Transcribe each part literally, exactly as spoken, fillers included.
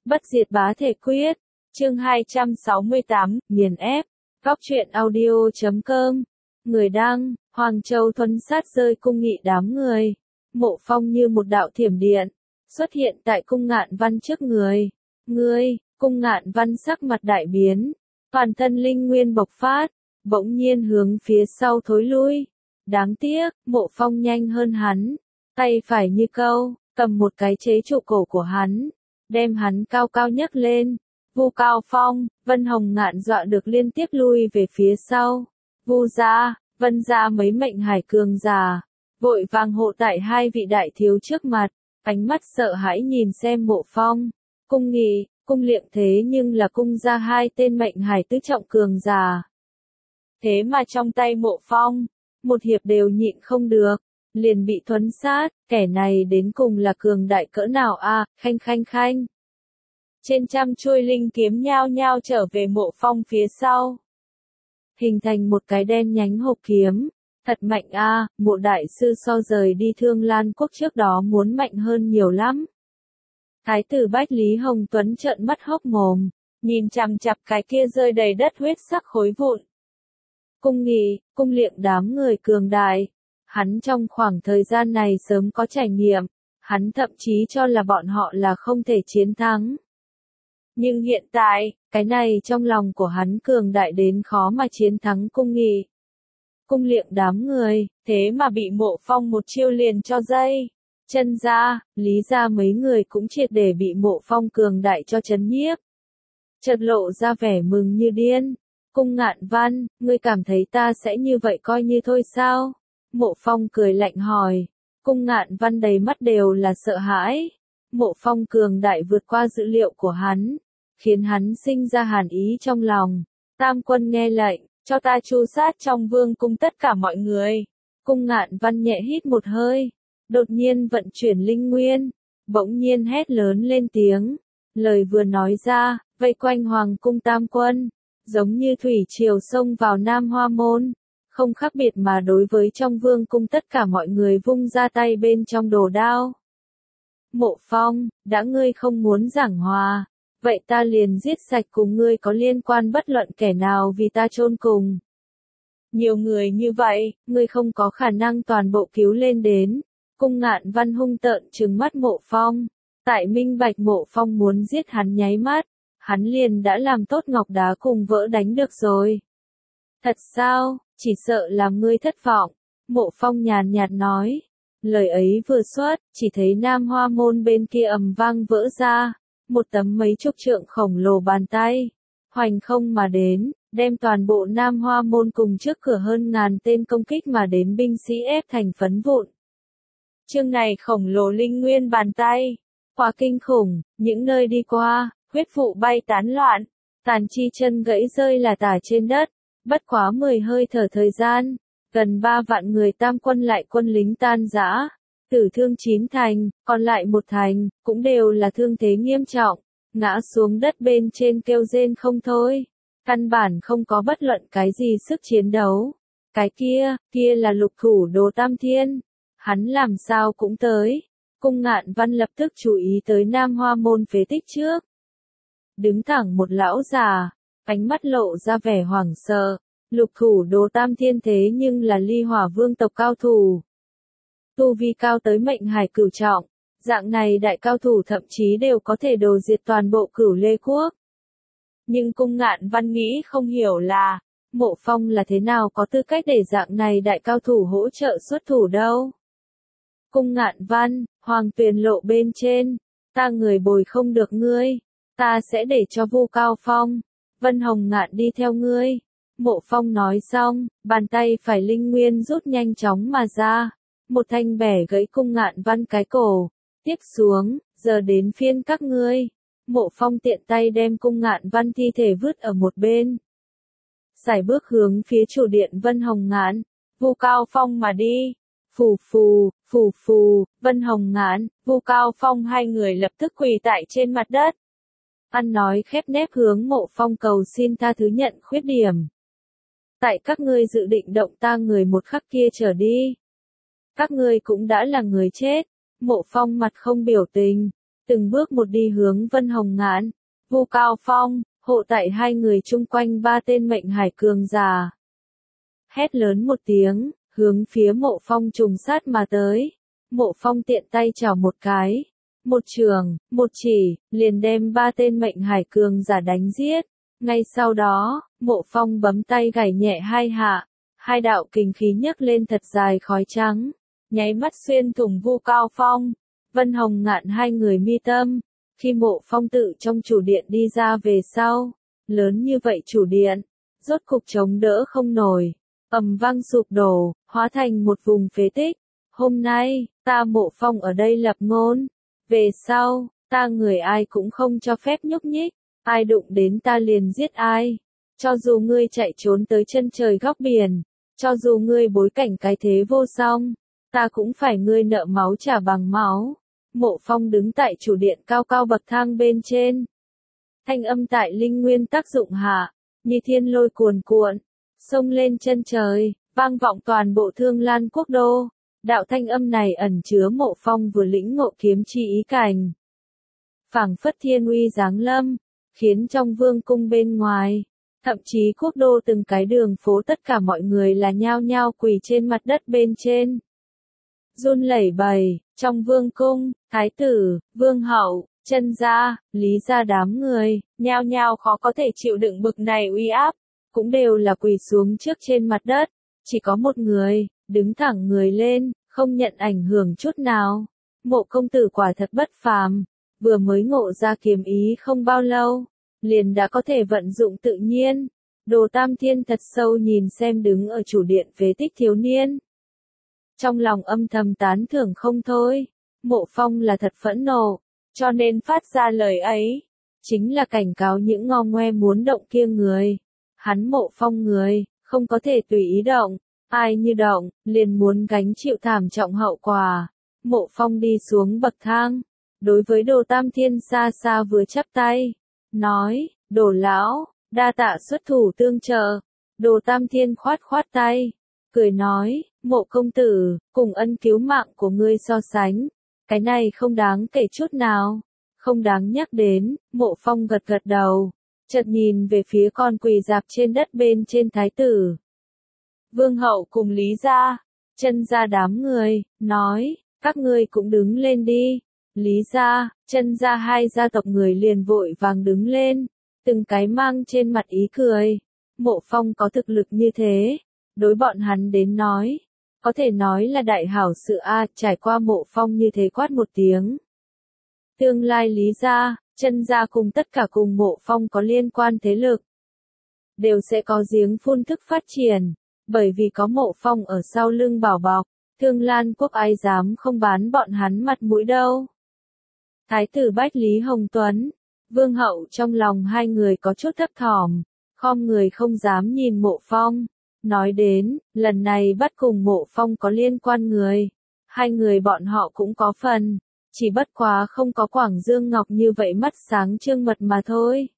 Bất diệt bá thể quyết. Chương hai trăm sáu mươi tám, nghiền ép. Góc truyện audio chấm com. Người đăng, Hoàng Châu thuần sát rơi cung nghị đám người. Mộ Phong như một đạo thiểm điện, xuất hiện tại cung Ngạn Văn trước người. Ngươi, cung Ngạn Văn sắc mặt đại biến, toàn thân linh nguyên bộc phát, bỗng nhiên hướng phía sau thối lui. Đáng tiếc, Mộ Phong nhanh hơn hắn, tay phải như câu, cầm một cái chế trụ cổ của hắn, đem hắn cao cao nhấc lên. Vu Cao Phong, Vân Hồng Ngạn dọa được liên tiếp lui về phía sau. Vu gia, Vân gia mấy mệnh hải cường giả, vội vàng hộ tại hai vị đại thiếu trước mặt, ánh mắt sợ hãi nhìn xem Mộ Phong. Cung Nghị, Cung Liệng thế nhưng là cung gia hai tên mệnh hải tứ trọng cường giả. Thế mà trong tay Mộ Phong, một hiệp đều nhịn không được, liền bị thuấn sát, kẻ này đến cùng là cường đại cỡ nào a, à, khanh khanh khanh. Trên trăm chuôi linh kiếm nhao nhao trở về Mộ Phong phía sau, hình thành một cái đen nhánh hộp kiếm. Thật mạnh a, à, Mộ đại sư so rời đi Thương Lan quốc trước đó muốn mạnh hơn nhiều lắm. Thái tử Bách Lý Hồng Tuấn trợn mắt hốc mồm, nhìn chằm chằm cái kia rơi đầy đất huyết sắc khối vụn. Cung Nghị, Cung Liệng đám người cường đại, hắn trong khoảng thời gian này sớm có trải nghiệm, hắn thậm chí cho là bọn họ là không thể chiến thắng. Nhưng hiện tại, cái này trong lòng của hắn cường đại đến khó mà chiến thắng Cung Nghị. Cung Liệng đám người, thế mà bị Mộ Phong một chiêu liền cho dây. Chân gia, Lý gia mấy người cũng triệt để bị Mộ Phong cường đại cho chấn nhiếp. Chợt lộ ra vẻ mừng như điên. Cung Ngạn Văn, ngươi cảm thấy ta sẽ như vậy coi như thôi sao? Mộ Phong cười lạnh hỏi. Cung Ngạn Văn đầy mắt đều là sợ hãi. Mộ Phong cường đại vượt qua dữ liệu của hắn, khiến hắn sinh ra hàn ý trong lòng. Tam quân nghe lệnh, cho ta tru sát trong vương cung tất cả mọi người. Cung Ngạn Văn nhẹ hít một hơi, đột nhiên vận chuyển linh nguyên, bỗng nhiên hét lớn lên tiếng. Lời vừa nói ra, vây quanh hoàng cung tam quân, giống như thủy triều xông vào Nam Hoa Môn, không khác biệt mà đối với trong vương cung tất cả mọi người vung ra tay bên trong đồ đao. Mộ Phong, đã ngươi không muốn giảng hòa, vậy ta liền giết sạch cùng ngươi có liên quan bất luận kẻ nào vì ta chôn cùng. Nhiều người như vậy, ngươi không có khả năng toàn bộ cứu lên đến. Cung Ngạn Văn hung tợn trừng mắt Mộ Phong, tại minh bạch Mộ Phong muốn giết hắn nháy mắt, hắn liền đã làm tốt ngọc đá cùng vỡ đánh được rồi. Thật sao, chỉ sợ làm ngươi thất vọng. Mộ Phong nhàn nhạt nói. Lời ấy vừa xuất, chỉ thấy Nam Hoa Môn bên kia ầm vang vỡ ra, một tấm mấy chục trượng khổng lồ bàn tay, hoành không mà đến, đem toàn bộ Nam Hoa Môn cùng trước cửa hơn ngàn tên công kích mà đến binh sĩ ép thành phấn vụn. Chương này khổng lồ linh nguyên bàn tay, quá kinh khủng, những nơi đi qua, huyết vụ bay tán loạn, tàn chi chân gãy rơi là tả trên đất, bất quá mười hơi thở thời gian, gần ba vạn người tam quân lại quân lính tan rã, tử thương chín thành, còn lại một thành, cũng đều là thương thế nghiêm trọng, ngã xuống đất bên trên kêu rên không thôi, căn bản không có bất luận cái gì sức chiến đấu. Cái kia, kia là lục thủ Đồ Tam Thiên, hắn làm sao cũng tới. Cung Ngạn Văn lập tức chú ý tới Nam Hoa Môn phế tích trước. Đứng thẳng một lão già, ánh mắt lộ ra vẻ hoảng sợ. Lục thủ Đồ Tam Thiên thế nhưng là Ly Hỏa vương tộc cao thủ, tu vi cao tới mệnh hải cửu trọng, dạng này đại cao thủ thậm chí đều có thể đồ diệt toàn bộ Cửu Lê quốc. Nhưng Cung Ngạn Văn nghĩ không hiểu là, Mộ Phong là thế nào có tư cách để dạng này đại cao thủ hỗ trợ xuất thủ đâu. Cung Ngạn Văn, Hoàng Tuyền lộ bên trên, ta người bồi không được ngươi, ta sẽ để cho Vu Cao Phong, Vân Hồng Ngạn đi theo ngươi. Mộ Phong nói xong, bàn tay phải linh nguyên rút nhanh chóng mà ra, một thanh bẻ gãy Cung Ngạn Văn cái cổ, tiếp xuống, giờ đến phiên các ngươi. Mộ Phong tiện tay đem Cung Ngạn Văn thi thể vứt ở một bên, sải bước hướng phía chủ điện Vân Hồng Ngạn, Vu Cao Phong mà đi. Phù phù, phù phù, Vân Hồng Ngạn, Vu Cao Phong hai người lập tức quỳ tại trên mặt đất, ăn nói khép nép hướng Mộ Phong cầu xin tha thứ nhận khuyết điểm. Tại các ngươi dự định động ta người một khắc kia trở đi, các ngươi cũng đã là người chết. Mộ Phong mặt không biểu tình, từng bước một đi hướng Vân Hồng Ngạn, Vu Cao Phong, hộ tại hai người chung quanh ba tên mệnh hải cường giả. Hét lớn một tiếng, hướng phía Mộ Phong trùng sát mà tới. Mộ Phong tiện tay chảo một cái, một trường, một chỉ, liền đem ba tên mệnh hải cường giả đánh giết. Ngay sau đó, Mộ Phong bấm tay gảy nhẹ hai hạ, hai đạo kình khí nhấc lên thật dài khói trắng, nháy mắt xuyên thủng Vu Cao Phong, Vân Hồng Ngạn hai người mi tâm. Khi Mộ Phong tự trong chủ điện đi ra về sau, lớn như vậy chủ điện, rốt cục chống đỡ không nổi, ầm vang sụp đổ, hóa thành một vùng phế tích. Hôm nay, ta Mộ Phong ở đây lập ngôn, về sau, ta người ai cũng không cho phép nhúc nhích, ai đụng đến ta liền giết ai. Cho dù ngươi chạy trốn tới chân trời góc biển, cho dù ngươi bối cảnh cái thế vô song, ta cũng phải ngươi nợ máu trả bằng máu. Mộ Phong đứng tại chủ điện cao cao bậc thang bên trên. Thanh âm tại linh nguyên tác dụng hạ, như thiên lôi cuồn cuộn, xông lên chân trời, vang vọng toàn bộ Thương Lan quốc đô. Đạo thanh âm này ẩn chứa Mộ Phong vừa lĩnh ngộ kiếm chi ý cảnh. Phảng phất thiên uy giáng lâm, khiến trong vương cung bên ngoài, thậm chí quốc đô từng cái đường phố tất cả mọi người là nhao nhao quỳ trên mặt đất bên trên. Run lẩy bẩy, trong vương cung, thái tử, vương hậu, chân gia, lý gia đám người, nhao nhao khó có thể chịu đựng bực này uy áp, cũng đều là quỳ xuống trước trên mặt đất, chỉ có một người, đứng thẳng người lên, không nhận ảnh hưởng chút nào. Mộ công tử quả thật bất phàm, vừa mới ngộ ra kiếm ý không bao lâu, liền đã có thể vận dụng tự nhiên. Đồ Tam Thiên thật sâu nhìn xem đứng ở chủ điện phế tích thiếu niên. Trong lòng âm thầm tán thưởng không thôi, Mộ Phong là thật phẫn nộ, cho nên phát ra lời ấy, chính là cảnh cáo những ngo ngoe muốn động kia người. Hắn Mộ Phong người, không có thể tùy ý động, ai như động, liền muốn gánh chịu thảm trọng hậu quả. Mộ Phong đi xuống bậc thang, đối với Đồ Tam Thiên xa xa vừa chắp tay, nói, Đồ lão, đa tạ xuất thủ tương trợ. Đồ Tam Thiên khoát khoát tay, cười nói, Mộ công tử, cùng ân cứu mạng của ngươi so sánh, cái này không đáng kể chút nào, không đáng nhắc đến. Mộ Phong gật gật đầu, chợt nhìn về phía con quỳ dạp trên đất bên trên thái tử, vương hậu cùng lý gia, chân gia đám người, nói, các ngươi cũng đứng lên đi. Lý gia, chân gia hai gia tộc người liền vội vàng đứng lên, từng cái mang trên mặt ý cười. Mộ Phong có thực lực như thế, đối bọn hắn đến nói, có thể nói là đại hảo sự a. Trải qua Mộ Phong như thế quát một tiếng, tương lai Lý gia, chân gia cùng tất cả cùng Mộ Phong có liên quan thế lực, đều sẽ có giếng phun thức phát triển, bởi vì có Mộ Phong ở sau lưng bảo bọc. Thương Lan quốc ai dám không bán bọn hắn mặt mũi đâu. Thái tử Bách Lý Hồng Tuấn, vương hậu trong lòng hai người có chút thấp thỏm, khom người không dám nhìn Mộ Phong. Nói đến, lần này bắt cùng Mộ Phong có liên quan người, hai người bọn họ cũng có phần, chỉ bất quá không có Quảng Dương Ngọc như vậy mắt sáng trương mật mà thôi.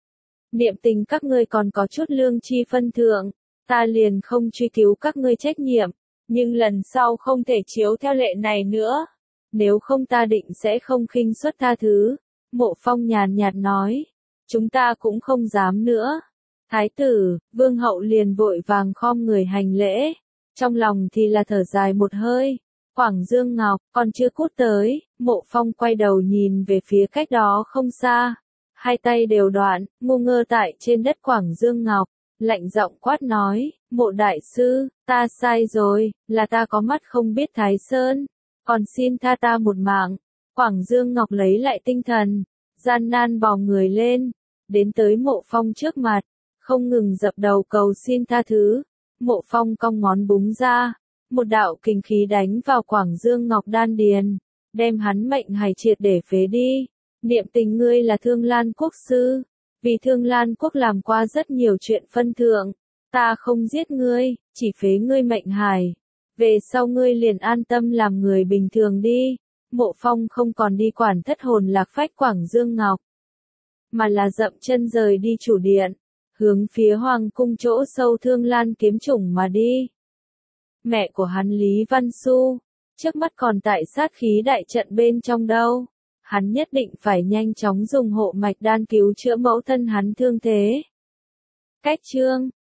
Niệm tình các ngươi còn có chút lương chi phân thượng, ta liền không truy cứu các ngươi trách nhiệm, nhưng lần sau không thể chiếu theo lệ này nữa, nếu không ta định sẽ không khinh suất tha thứ. Mộ Phong nhàn nhạt nói, chúng ta cũng không dám nữa. Thái tử, vương hậu liền vội vàng khom người hành lễ, trong lòng thì là thở dài một hơi. Quảng Dương Ngọc, còn chưa cút tới. Mộ Phong quay đầu nhìn về phía cách đó không xa, hai tay đều đoạn, ngu ngơ tại trên đất Quảng Dương Ngọc, lạnh giọng quát nói, Mộ đại sư, ta sai rồi, là ta có mắt không biết Thái Sơn, còn xin tha ta một mạng. Quảng Dương Ngọc lấy lại tinh thần, gian nan bò người lên, đến tới Mộ Phong trước mặt, không ngừng dập đầu cầu xin tha thứ. Mộ Phong cong ngón búng ra, một đạo kình khí đánh vào Quảng Dương Ngọc đan điền, đem hắn mệnh hài triệt để phế đi. Niệm tình ngươi là Thương Lan quốc sư, vì Thương Lan quốc làm qua rất nhiều chuyện phân thượng, ta không giết ngươi, chỉ phế ngươi mệnh hài. Về sau ngươi liền an tâm làm người bình thường đi. Mộ Phong không còn đi quản thất hồn lạc phách Quảng Dương Ngọc, mà là dậm chân rời đi chủ điện, hướng phía hoàng cung chỗ sâu Thương Lan kiếm chủng mà đi. Mẹ của hắn Lý Văn Xu, trước mắt còn tại sát khí đại trận bên trong đâu. hắn nhất định phải nhanh chóng dùng hộ mạch đan cứu chữa mẫu thân hắn thương thế. Cách chương